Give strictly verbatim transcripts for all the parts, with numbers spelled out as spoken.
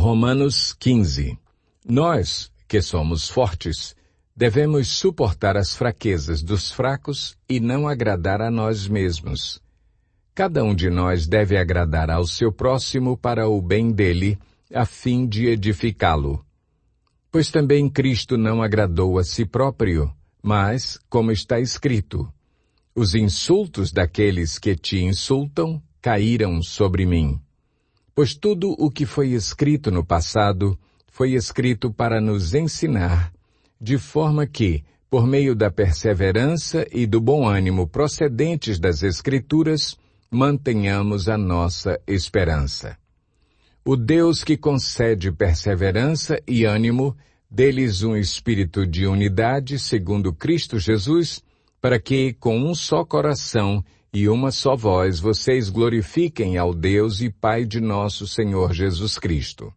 Romanos quinze. Nós, que somos fortes, devemos suportar as fraquezas dos fracos e não agradar a nós mesmos. Cada um de nós deve agradar ao seu próximo para o bem dele, a fim de edificá-lo. Pois também Cristo não agradou a si próprio, mas, como está escrito, os insultos daqueles que te insultam caíram sobre mim. Pois tudo o que foi escrito no passado foi escrito para nos ensinar, de forma que, por meio da perseverança e do bom ânimo procedentes das Escrituras, mantenhamos a nossa esperança. O Deus que concede perseverança e ânimo, dê-lhes um espírito de unidade segundo Cristo Jesus, para que, com um só coração e uma só voz, vocês glorifiquem ao Deus e Pai de nosso Senhor Jesus Cristo.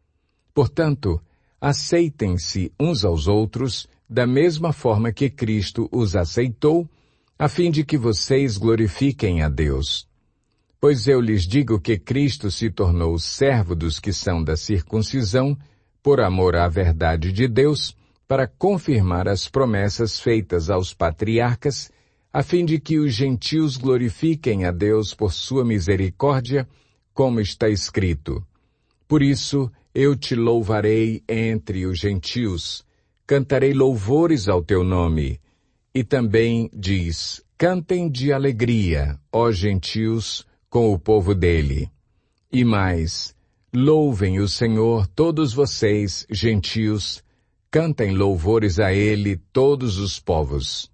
Portanto, aceitem-se uns aos outros da mesma forma que Cristo os aceitou, a fim de que vocês glorifiquem a Deus. Pois eu lhes digo que Cristo se tornou servo dos que são da circuncisão, por amor à verdade de Deus, para confirmar as promessas feitas aos patriarcas, a fim de que os gentios glorifiquem a Deus por sua misericórdia, como está escrito. Por isso, eu te louvarei entre os gentios, cantarei louvores ao teu nome. E também diz, cantem de alegria, ó gentios, com o povo dele. E mais, louvem o Senhor todos vocês, gentios, cantem louvores a ele todos os povos.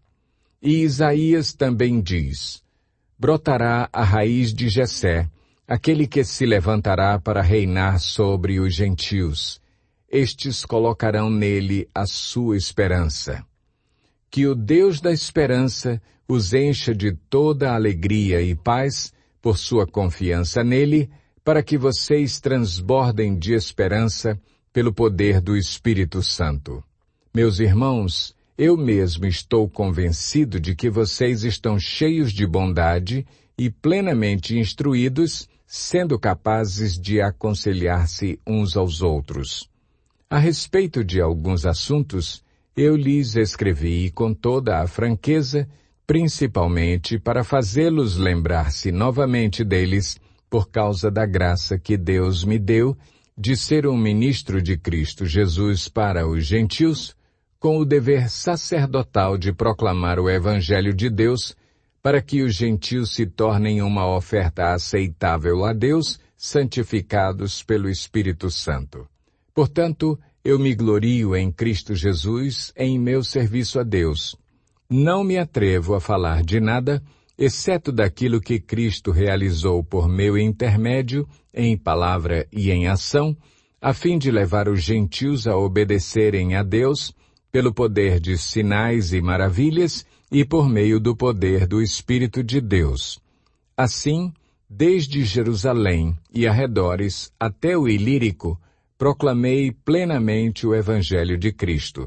E Isaías também diz, brotará a raiz de Jessé, aquele que se levantará para reinar sobre os gentios. Estes colocarão nele a sua esperança. Que o Deus da esperança os encha de toda alegria e paz por sua confiança nele, para que vocês transbordem de esperança pelo poder do Espírito Santo. Meus irmãos, eu mesmo estou convencido de que vocês estão cheios de bondade e plenamente instruídos, sendo capazes de aconselhar-se uns aos outros. A respeito de alguns assuntos, eu lhes escrevi com toda a franqueza, principalmente para fazê-los lembrar-se novamente deles, por causa da graça que Deus me deu de ser um ministro de Cristo Jesus para os gentios, com o dever sacerdotal de proclamar o Evangelho de Deus, para que os gentios se tornem uma oferta aceitável a Deus, santificados pelo Espírito Santo. Portanto, eu me glorio em Cristo Jesus em meu serviço a Deus. Não me atrevo a falar de nada, exceto daquilo que Cristo realizou por meu intermédio, em palavra e em ação, a fim de levar os gentios a obedecerem a Deus, pelo poder de sinais e maravilhas, e por meio do poder do Espírito de Deus. Assim, desde Jerusalém e arredores até o Ilírico, proclamei plenamente o Evangelho de Cristo.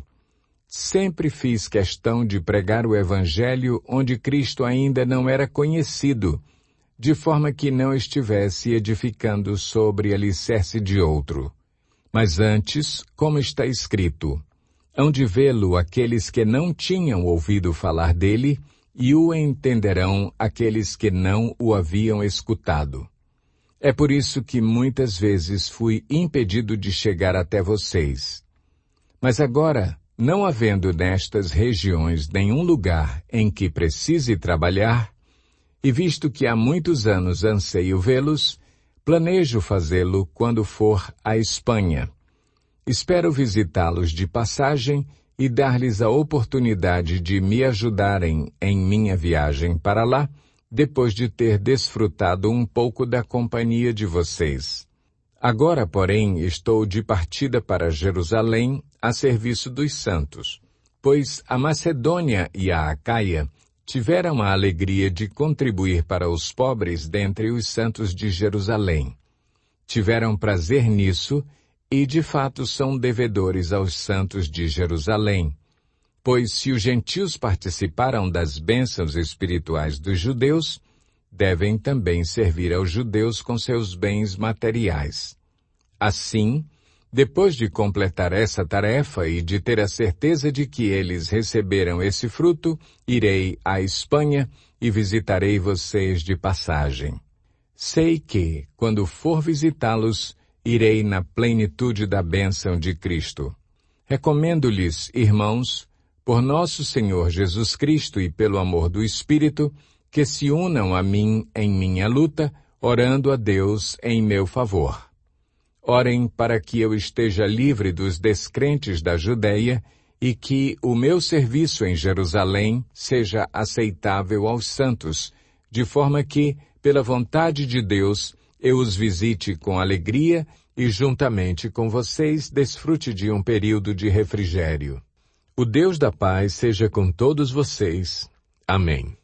Sempre fiz questão de pregar o Evangelho onde Cristo ainda não era conhecido, de forma que não estivesse edificando sobre alicerce de outro. Mas antes, como está escrito, hão de vê-lo aqueles que não tinham ouvido falar dele, e o entenderão aqueles que não o haviam escutado. É por isso que muitas vezes fui impedido de chegar até vocês. Mas agora, não havendo nestas regiões nenhum lugar em que precise trabalhar, e visto que há muitos anos anseio vê-los, planejo fazê-lo quando for à Espanha. Espero visitá-los de passagem e dar-lhes a oportunidade de me ajudarem em minha viagem para lá, depois de ter desfrutado um pouco da companhia de vocês. Agora, porém, estou de partida para Jerusalém a serviço dos santos, pois a Macedônia e a Acaia tiveram a alegria de contribuir para os pobres dentre os santos de Jerusalém. Tiveram prazer nisso e, de fato, são devedores aos santos de Jerusalém, pois se os gentios participaram das bênçãos espirituais dos judeus, devem também servir aos judeus com seus bens materiais. Assim, Depois de completar essa tarefa e de ter a certeza de que eles receberam esse fruto, irei à Espanha e visitarei vocês de passagem. Sei que, quando for visitá-los, irei na plenitude da bênção de Cristo. Recomendo-lhes, irmãos, por nosso Senhor Jesus Cristo e pelo amor do Espírito, que se unam a mim em minha luta, orando a Deus em meu favor. Orem para que eu esteja livre dos descrentes da Judeia e que o meu serviço em Jerusalém seja aceitável aos santos, de forma que, pela vontade de Deus, eu os visite com alegria e juntamente com vocês desfrute de um período de refrigério. O Deus da paz seja com todos vocês. Amém.